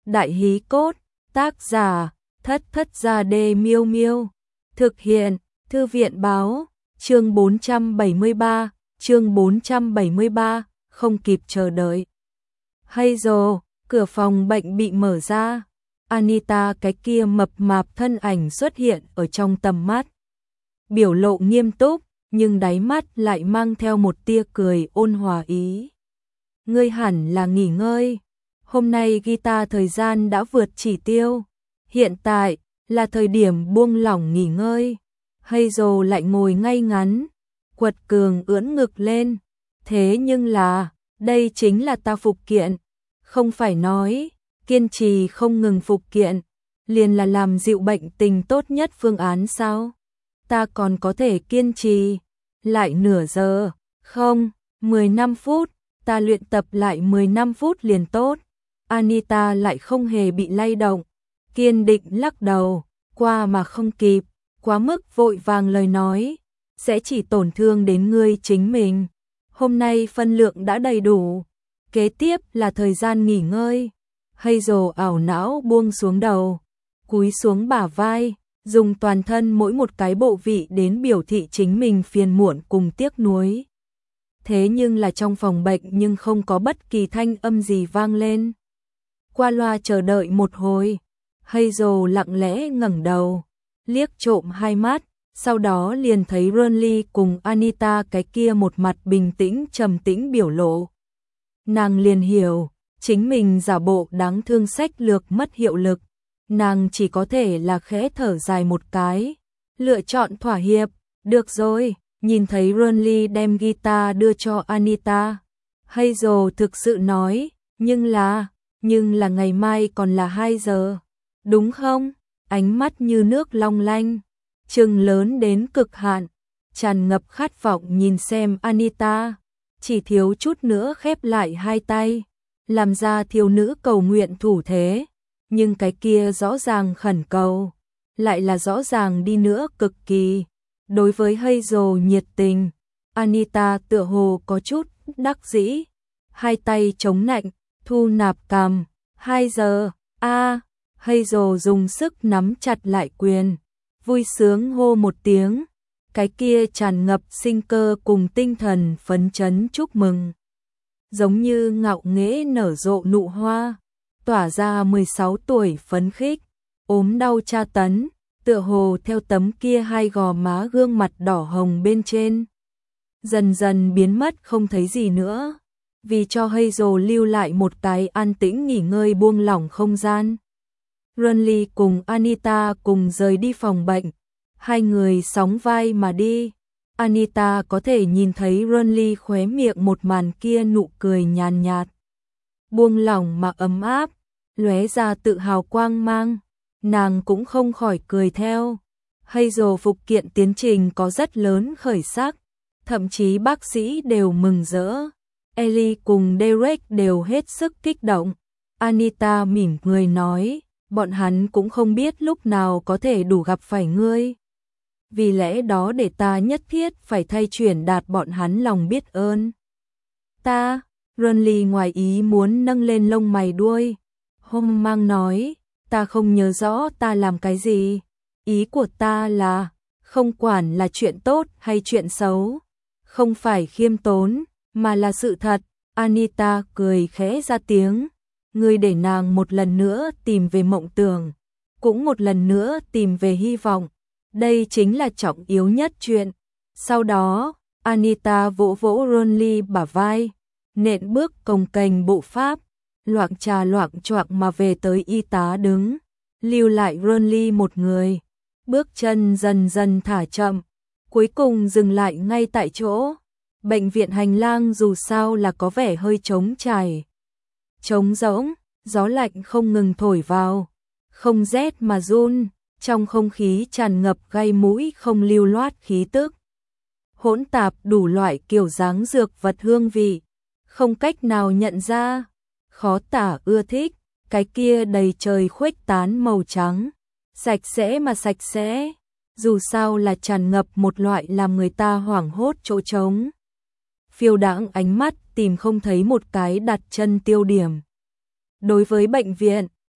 Đại hí cốt, tác giả, Thất Thất Gia Đê Miêu Miêu. Thực hiện, Thư viện báo, chương 473, không kịp chờ đợi. Hazel, cửa phòng bệnh bị mở ra. Anita cái kia mập mạp thân ảnh xuất hiện ở trong tầm mắt. Biểu lộ nghiêm túc, nhưng đáy mắt lại mang theo một tia cười ôn hòa ý. Ngươi hẳn là nghỉ ngơi. Hôm nay guitar thời gian đã vượt chỉ tiêu. Hiện tại là thời điểm buông lỏng nghỉ ngơi. Hazel lại ngồi ngay ngắn, quật cường ưỡn ngực lên. Thế nhưng là, đây chính là ta phục kiện. Không phải nói, kiên trì không ngừng phục kiện, liền là làm dịu bệnh tình tốt nhất phương án sao? Ta còn có thể kiên trì, lại nửa giờ, không, 15 phút, ta luyện tập lại 15 phút liền tốt. Anita lại không hề bị lay động, kiên định lắc đầu, qua mà không kịp, quá mức vội vàng lời nói, sẽ chỉ tổn thương đến ngươi chính mình. Hôm nay phân lượng đã đầy đủ, kế tiếp là thời gian nghỉ ngơi. Hazel ảo não buông xuống đầu, cúi xuống bả vai, dùng toàn thân mỗi một cái bộ vị đến biểu thị chính mình phiền muộn cùng tiếc nuối. Thế nhưng là trong phòng bệnh nhưng không có bất kỳ thanh âm gì vang lên. Qua loa chờ đợi một hồi, Hazel lặng lẽ ngẩng đầu, liếc trộm hai mắt, sau đó liền thấy Ronly cùng Anita cái kia một mặt bình tĩnh trầm tĩnh biểu lộ. Nàng liền hiểu, chính mình giả bộ đáng thương sách lược mất hiệu lực, nàng chỉ có thể là khẽ thở dài một cái, lựa chọn thỏa hiệp. Được rồi, nhìn thấy Ronly đem guitar đưa cho Anita, Hazel thực sự nói, nhưng là ngày mai còn là 2 giờ, đúng không? Ánh mắt như nước long lanh, trừng lớn đến cực hạn, tràn ngập khát vọng nhìn xem Anita, chỉ thiếu chút nữa khép lại hai tay, làm ra thiếu nữ cầu nguyện thủ thế, nhưng cái kia rõ ràng khẩn cầu, lại là rõ ràng đi nữa cực kỳ. Đối với Hazel nhiệt tình, Anita tựa hồ có chút đắc dĩ, hai tay chống nạnh, thu nạp cằm. 2 giờ, Hazel dùng sức nắm chặt lại quyền, vui sướng hô một tiếng, cái kia tràn ngập sinh cơ cùng tinh thần phấn chấn chúc mừng. Giống như ngạo nghễ nở rộ nụ hoa, tỏa ra 16 tuổi phấn khích, ốm đau tra tấn, tựa hồ theo tấm kia hai gò má gương mặt đỏ hồng bên trên. Dần dần biến mất không thấy gì nữa, vì cho Hazel lưu lại một cái an tĩnh nghỉ ngơi buông lỏng không gian. Ronly cùng Anita cùng rời đi phòng bệnh, hai người sóng vai mà đi. Anita có thể nhìn thấy Ronly khóe miệng một màn kia nụ cười nhàn nhạt, buông lỏng mà ấm áp, lóe ra tự hào quang mang, nàng cũng không khỏi cười theo. Hazel phục kiện tiến trình có rất lớn khởi sắc, thậm chí bác sĩ đều mừng rỡ. Ellie cùng Derek đều hết sức kích động. Anita mỉm cười nói, bọn hắn cũng không biết lúc nào có thể đủ gặp phải ngươi. Vì lẽ đó để ta nhất thiết phải thay chuyển đạt bọn hắn lòng biết ơn. Ta, Ronly ngoài ý muốn nâng lên lông mày đuôi. Hôm mang nói, ta không nhớ rõ ta làm cái gì. Ý của ta là, không quản là chuyện tốt hay chuyện xấu, không phải khiêm tốn, mà là sự thật. Anita cười khẽ ra tiếng, ngươi để nàng một lần nữa tìm về mộng tưởng, cũng một lần nữa tìm về hy vọng. Đây chính là trọng yếu nhất chuyện. Sau đó, Anita vỗ vỗ Ronly bả vai, nện bước cồng kềnh bộ pháp, loạng trà loạng choạng mà về tới y tá đứng, lưu lại Ronly một người. Bước chân dần dần thả chậm, cuối cùng dừng lại ngay tại chỗ. Bệnh viện hành lang dù sao là có vẻ hơi trống trải, trống rỗng, gió lạnh không ngừng thổi vào, không rét mà run, trong không khí tràn ngập gai mũi không lưu loát khí tức. Hỗn tạp đủ loại kiểu dáng dược vật hương vị, không cách nào nhận ra, khó tả ưa thích, cái kia đầy trời khuếch tán màu trắng, sạch sẽ mà sạch sẽ, dù sao là tràn ngập một loại làm người ta hoảng hốt chỗ trống. Phiêu đãng ánh mắt tìm không thấy một cái đặt chân tiêu điểm. Đối với bệnh viện,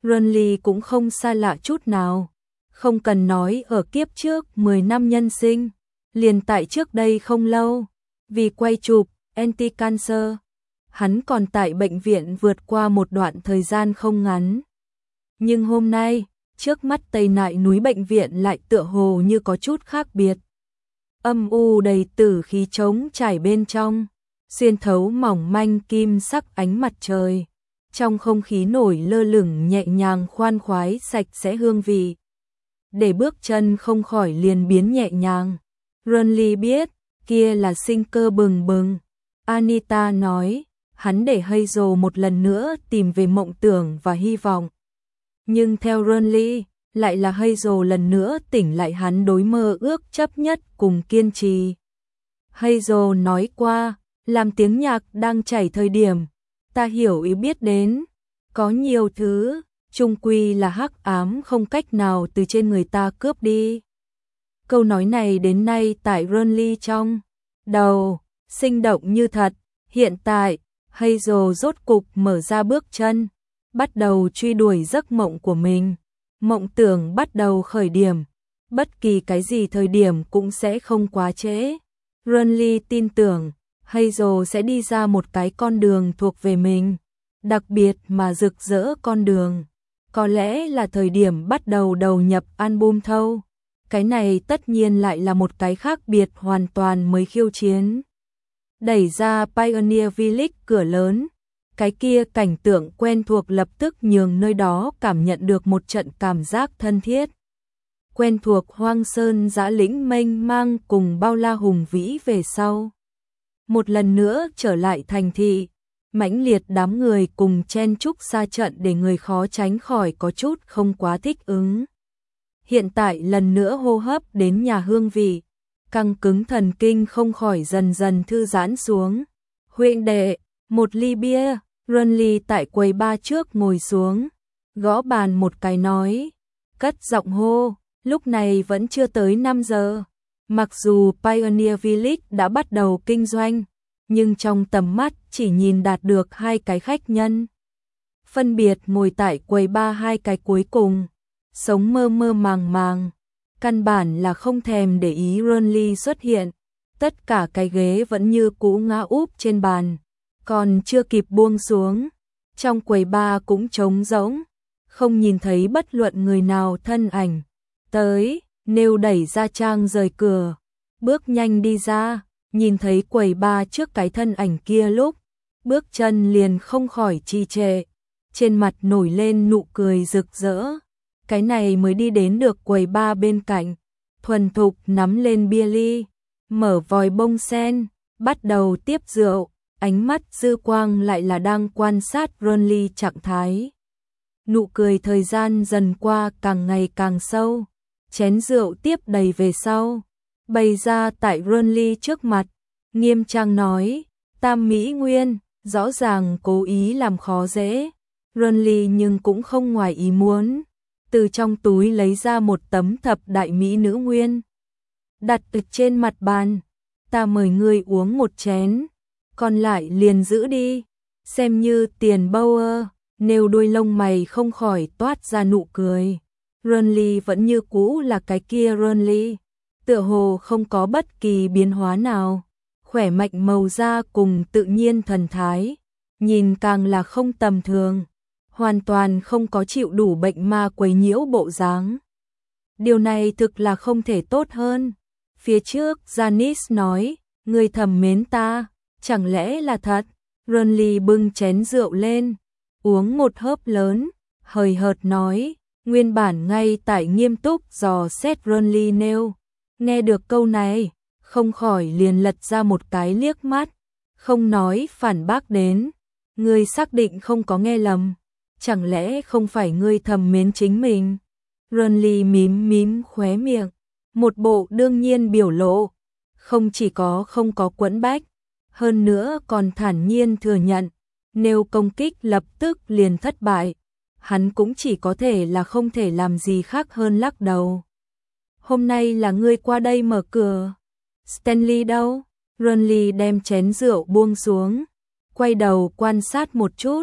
Renly cũng không xa lạ chút nào. Không cần nói ở kiếp trước 10 năm nhân sinh, liền tại trước đây không lâu, vì quay chụp Anti-Cancer, hắn còn tại bệnh viện vượt qua một đoạn thời gian không ngắn. Nhưng hôm nay, trước mắt Tây Nại núi bệnh viện lại tựa hồ như có chút khác biệt. Âm u đầy tử khí trống trải bên trong, xuyên thấu mỏng manh kim sắc ánh mặt trời. Trong không khí nổi lơ lửng nhẹ nhàng khoan khoái sạch sẽ hương vị. Để bước chân không khỏi liền biến nhẹ nhàng. Renly biết, kia là sinh cơ bừng bừng. Anita nói, hắn để Hazel một lần nữa tìm về mộng tưởng và hy vọng. Nhưng theo Renly, lại là Hazel lần nữa tỉnh lại hắn đối mơ ước chấp nhất cùng kiên trì. Hazel nói qua, làm tiếng nhạc đang chảy thời điểm, ta hiểu ý biết đến, có nhiều thứ, chung quy là hắc ám không cách nào từ trên người ta cướp đi. Câu nói này đến nay tại Renly trong đầu, sinh động như thật. Hiện tại, Hazel rốt cục mở ra bước chân, bắt đầu truy đuổi giấc mộng của mình. Mộng tưởng bắt đầu khởi điểm, bất kỳ cái gì thời điểm cũng sẽ không quá trễ. Renly tin tưởng, Hazel sẽ đi ra một cái con đường thuộc về mình, đặc biệt mà rực rỡ con đường. Có lẽ là thời điểm bắt đầu đầu nhập album thâu. Cái này tất nhiên lại là một cái khác biệt hoàn toàn mới khiêu chiến. Đẩy ra Pioneer Village cửa lớn, cái kia cảnh tượng quen thuộc lập tức nhường nơi đó cảm nhận được một trận cảm giác thân thiết. Quen thuộc hoang sơn dã lĩnh mênh mang cùng bao la hùng vĩ về sau. Một lần nữa trở lại thành thị, mãnh liệt đám người cùng chen chúc xa trận để người khó tránh khỏi có chút không quá thích ứng. Hiện tại lần nữa hô hấp đến nhà hương vị, căng cứng thần kinh không khỏi dần dần thư giãn xuống. Huynh đệ, một ly bia. Renly tại quầy bar trước ngồi xuống, gõ bàn một cái nói, cất giọng hô, lúc này vẫn chưa tới 5 giờ. Mặc dù Pioneer Village đã bắt đầu kinh doanh, nhưng trong tầm mắt chỉ nhìn đạt được 2 cái khách nhân. Phân biệt ngồi tại quầy bar 2 cái cuối cùng, sống mơ mơ màng màng, căn bản là không thèm để ý Renly xuất hiện. Tất cả cái ghế vẫn như cũ ngã úp trên bàn. Còn chưa kịp buông xuống, trong quầy bar cũng trống rỗng, không nhìn thấy bất luận người nào thân ảnh. Tới, Nêu đẩy ra Trang rời cửa, bước nhanh đi ra, nhìn thấy quầy bar trước cái thân ảnh kia lúc, bước chân liền không khỏi trì trệ, trên mặt nổi lên nụ cười rực rỡ. Cái này mới đi đến được quầy bar bên cạnh, thuần thục nắm lên bia ly, mở vòi bông sen, bắt đầu tiếp rượu. Ánh mắt dư quang lại là đang quan sát Renly trạng thái. Nụ cười thời gian dần qua càng ngày càng sâu, chén rượu tiếp đầy về sau, bày ra tại Renly trước mặt, nghiêm trang nói, Tam Mỹ Nguyên, rõ ràng cố ý làm khó dễ. Renly nhưng cũng không ngoài ý muốn, từ trong túi lấy ra một tấm thập đại mỹ nữ nguyên, đặt trên mặt bàn, ta mời ngươi uống một chén. Còn lại liền giữ đi, xem như tiền bâu ơ. Nêu đuôi lông mày không khỏi toát ra nụ cười. Renly vẫn như cũ là cái kia Renly, tựa hồ không có bất kỳ biến hóa nào, khỏe mạnh màu da cùng tự nhiên thần thái, nhìn càng là không tầm thường, hoàn toàn không có chịu đủ bệnh ma quấy nhiễu bộ dáng. Điều này thực là không thể tốt hơn. Phía trước Janice nói, người thầm mến ta. Chẳng lẽ là thật? Renly bưng chén rượu lên, uống một hớp lớn, hời hợt nói, nguyên bản ngay tại nghiêm túc dò xét Renly nêu. Nghe được câu này, không khỏi liền lật ra một cái liếc mắt, không nói phản bác đến. Ngươi xác định không có nghe lầm, chẳng lẽ không phải ngươi thầm mến chính mình? Renly mím mím khóe miệng, một bộ đương nhiên biểu lộ, không chỉ có không có quẫn bách, hơn nữa còn thản nhiên thừa nhận, nếu công kích lập tức liền thất bại, hắn cũng chỉ có thể là không thể làm gì khác hơn lắc đầu. Hôm nay là ngươi qua đây mở cửa. Stanley đâu? Renly đem chén rượu buông xuống, quay đầu quan sát một chút,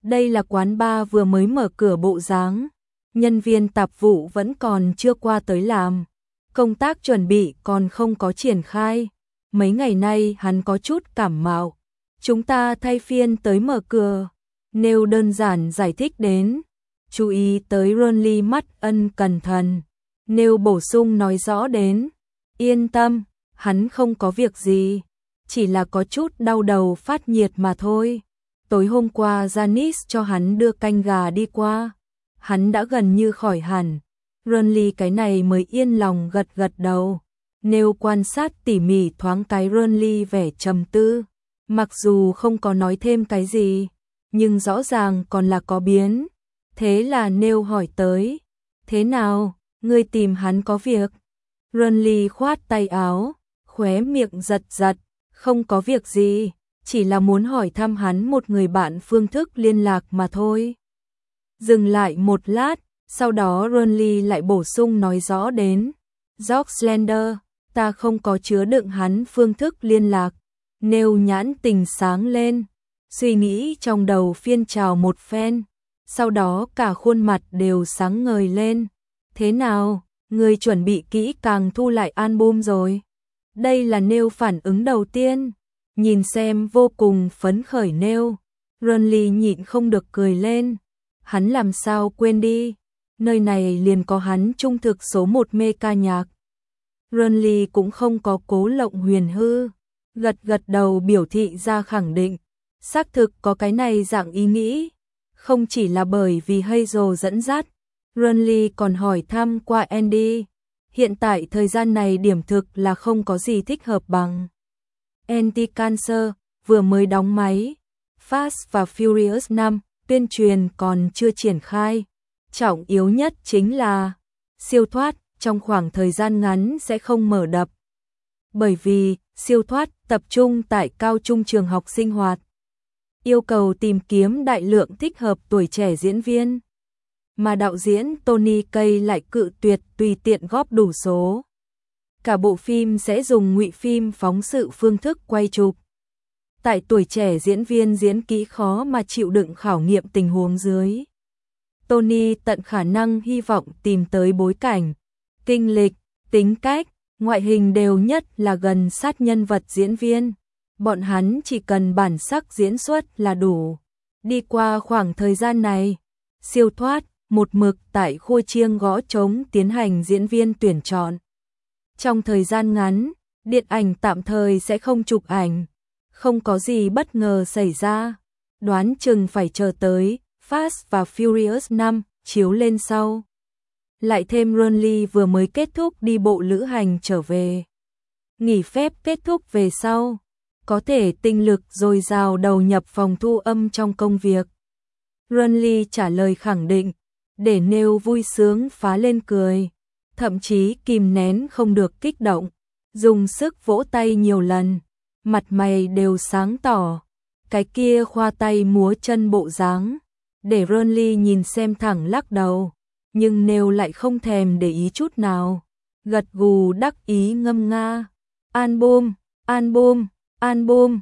Đây là quán bar vừa mới mở cửa bộ dáng. Nhân viên tạp vụ vẫn còn chưa qua tới làm. Công tác chuẩn bị còn không có triển khai. Mấy ngày nay hắn có chút cảm mạo. Chúng ta thay phiên tới mở cửa. Nêu đơn giản giải thích đến. Chú ý tới Ronly mắt ân cẩn thận. Nêu bổ sung nói rõ đến. Yên tâm, hắn không có việc gì. Chỉ là có chút đau đầu phát nhiệt mà thôi. Tối hôm qua Janice cho hắn đưa canh gà đi qua. Hắn đã gần như khỏi hẳn. Ronly cái này mới yên lòng gật gật đầu. Nêu quan sát tỉ mỉ thoáng cái Ronly vẻ trầm tư. Mặc dù không có nói thêm cái gì, nhưng rõ ràng còn là có biến. Thế là Nêu hỏi tới. Thế nào, ngươi tìm hắn có việc? Ronly khoát tay áo, khóe miệng giật giật. Không có việc gì, chỉ là muốn hỏi thăm hắn một người bạn phương thức liên lạc mà thôi. Dừng lại một lát, sau đó Ronly lại bổ sung nói rõ đến. George Slender, ta không có chứa đựng hắn phương thức liên lạc. Nêu nhãn tình sáng lên, suy nghĩ trong đầu phiên trào một phen. Sau đó cả khuôn mặt đều sáng ngời lên. Thế nào, ngươi chuẩn bị kỹ càng thu lại album rồi? Đây là Nêu phản ứng đầu tiên. Nhìn xem vô cùng phấn khởi Nêu, Ronly nhịn không được cười lên. Hắn làm sao quên đi, nơi này liền có hắn trung thực số 1 mê ca nhạc. Ronly cũng không có cố lộng huyền hư, gật gật đầu biểu thị ra khẳng định. Xác thực có cái này dạng ý nghĩ, không chỉ là bởi vì Hazel dẫn dắt. Ronly còn hỏi thăm qua Andy. Hiện tại thời gian này điểm thực là không có gì thích hợp bằng. Anti-Cancer vừa mới đóng máy. Fast và Furious 5 tuyên truyền còn chưa triển khai. Trọng yếu nhất chính là siêu thoát trong khoảng thời gian ngắn sẽ không mở đập. Bởi vì siêu thoát tập trung tại cao trung trường học sinh hoạt. Yêu cầu tìm kiếm đại lượng thích hợp tuổi trẻ diễn viên. Mà đạo diễn Tony Kaye lại cự tuyệt tùy tiện góp đủ số. Cả bộ phim sẽ dùng ngụy phim phóng sự phương thức quay chụp. Tại tuổi trẻ diễn viên diễn kỹ khó mà chịu đựng khảo nghiệm tình huống dưới. Tony tận khả năng hy vọng tìm tới bối cảnh, kinh lịch, tính cách, ngoại hình đều nhất là gần sát nhân vật diễn viên. Bọn hắn chỉ cần bản sắc diễn xuất là đủ. Đi qua khoảng thời gian này, siêu thoát một mực tại khu chiêng gõ trống tiến hành diễn viên tuyển chọn. Trong thời gian ngắn, điện ảnh tạm thời sẽ không chụp ảnh, không có gì bất ngờ xảy ra. Đoán chừng phải chờ tới Fast và Furious 5 chiếu lên sau. Lại thêm Ronly vừa mới kết thúc đi bộ lữ hành trở về. Nghỉ phép kết thúc về sau, có thể tinh lực dồi dào đầu nhập phòng thu âm trong công việc. Ronly trả lời khẳng định, để Nêu vui sướng phá lên cười, thậm chí kìm nén không được kích động, dùng sức vỗ tay nhiều lần, mặt mày đều sáng tỏ, cái kia khoa tay múa chân bộ dáng, để Ronly nhìn xem thẳng lắc đầu, nhưng Nêu lại không thèm để ý chút nào, gật gù đắc ý ngâm nga, album, album, album,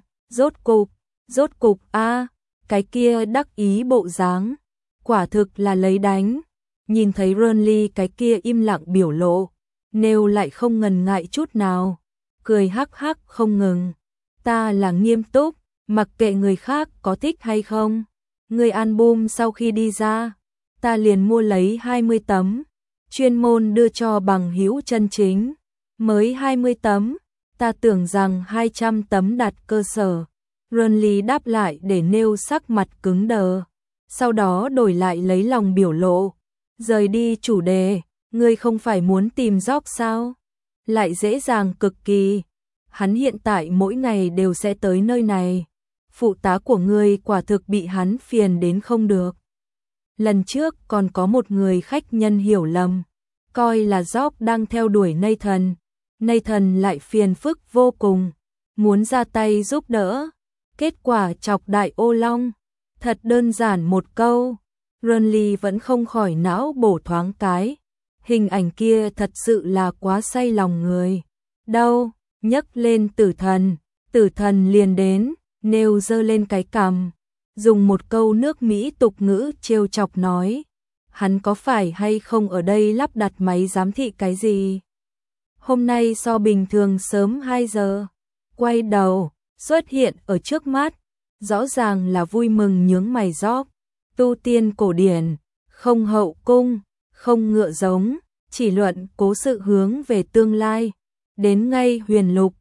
rốt cục a, cái kia đắc ý bộ dáng. Quả thực là lấy đánh. Nhìn thấy Ronly cái kia im lặng biểu lộ, Nêu lại không ngần ngại chút nào, cười hắc hắc không ngừng. Ta là nghiêm túc, mặc kệ người khác có thích hay không. Người album sau khi đi ra, ta liền mua lấy 20 tấm, chuyên môn đưa cho bằng hữu chân chính. Mới 20 tấm, ta tưởng rằng 200 tấm đặt cơ sở. Ronly đáp lại để Nêu sắc mặt cứng đờ. Sau đó đổi lại lấy lòng biểu lộ, rời đi chủ đề, ngươi không phải muốn tìm job sao? Lại dễ dàng cực kỳ, hắn hiện tại mỗi ngày đều sẽ tới nơi này, phụ tá của ngươi quả thực bị hắn phiền đến không được. Lần trước còn có một người khách nhân hiểu lầm, coi là job đang theo đuổi Nathan, Nathan lại phiền phức vô cùng, muốn ra tay giúp đỡ, kết quả chọc đại ô long. Thật đơn giản một câu, Ronly vẫn không khỏi não bổ thoáng cái. Hình ảnh kia thật sự là quá say lòng người. Đâu, nhấc lên tử thần liền đến, Nêu giơ lên cái cằm. dùng một câu nước Mỹ tục ngữ trêu chọc nói, hắn có phải hay không ở đây lắp đặt máy giám thị cái gì? Hôm nay so bình thường sớm 2 giờ, quay đầu, xuất hiện ở trước mắt, rõ ràng là vui mừng nhướng mày gióc, tu tiên cổ điển, không hậu cung, không ngựa giống, chỉ luận cố sự hướng về tương lai, đến ngay huyền lục,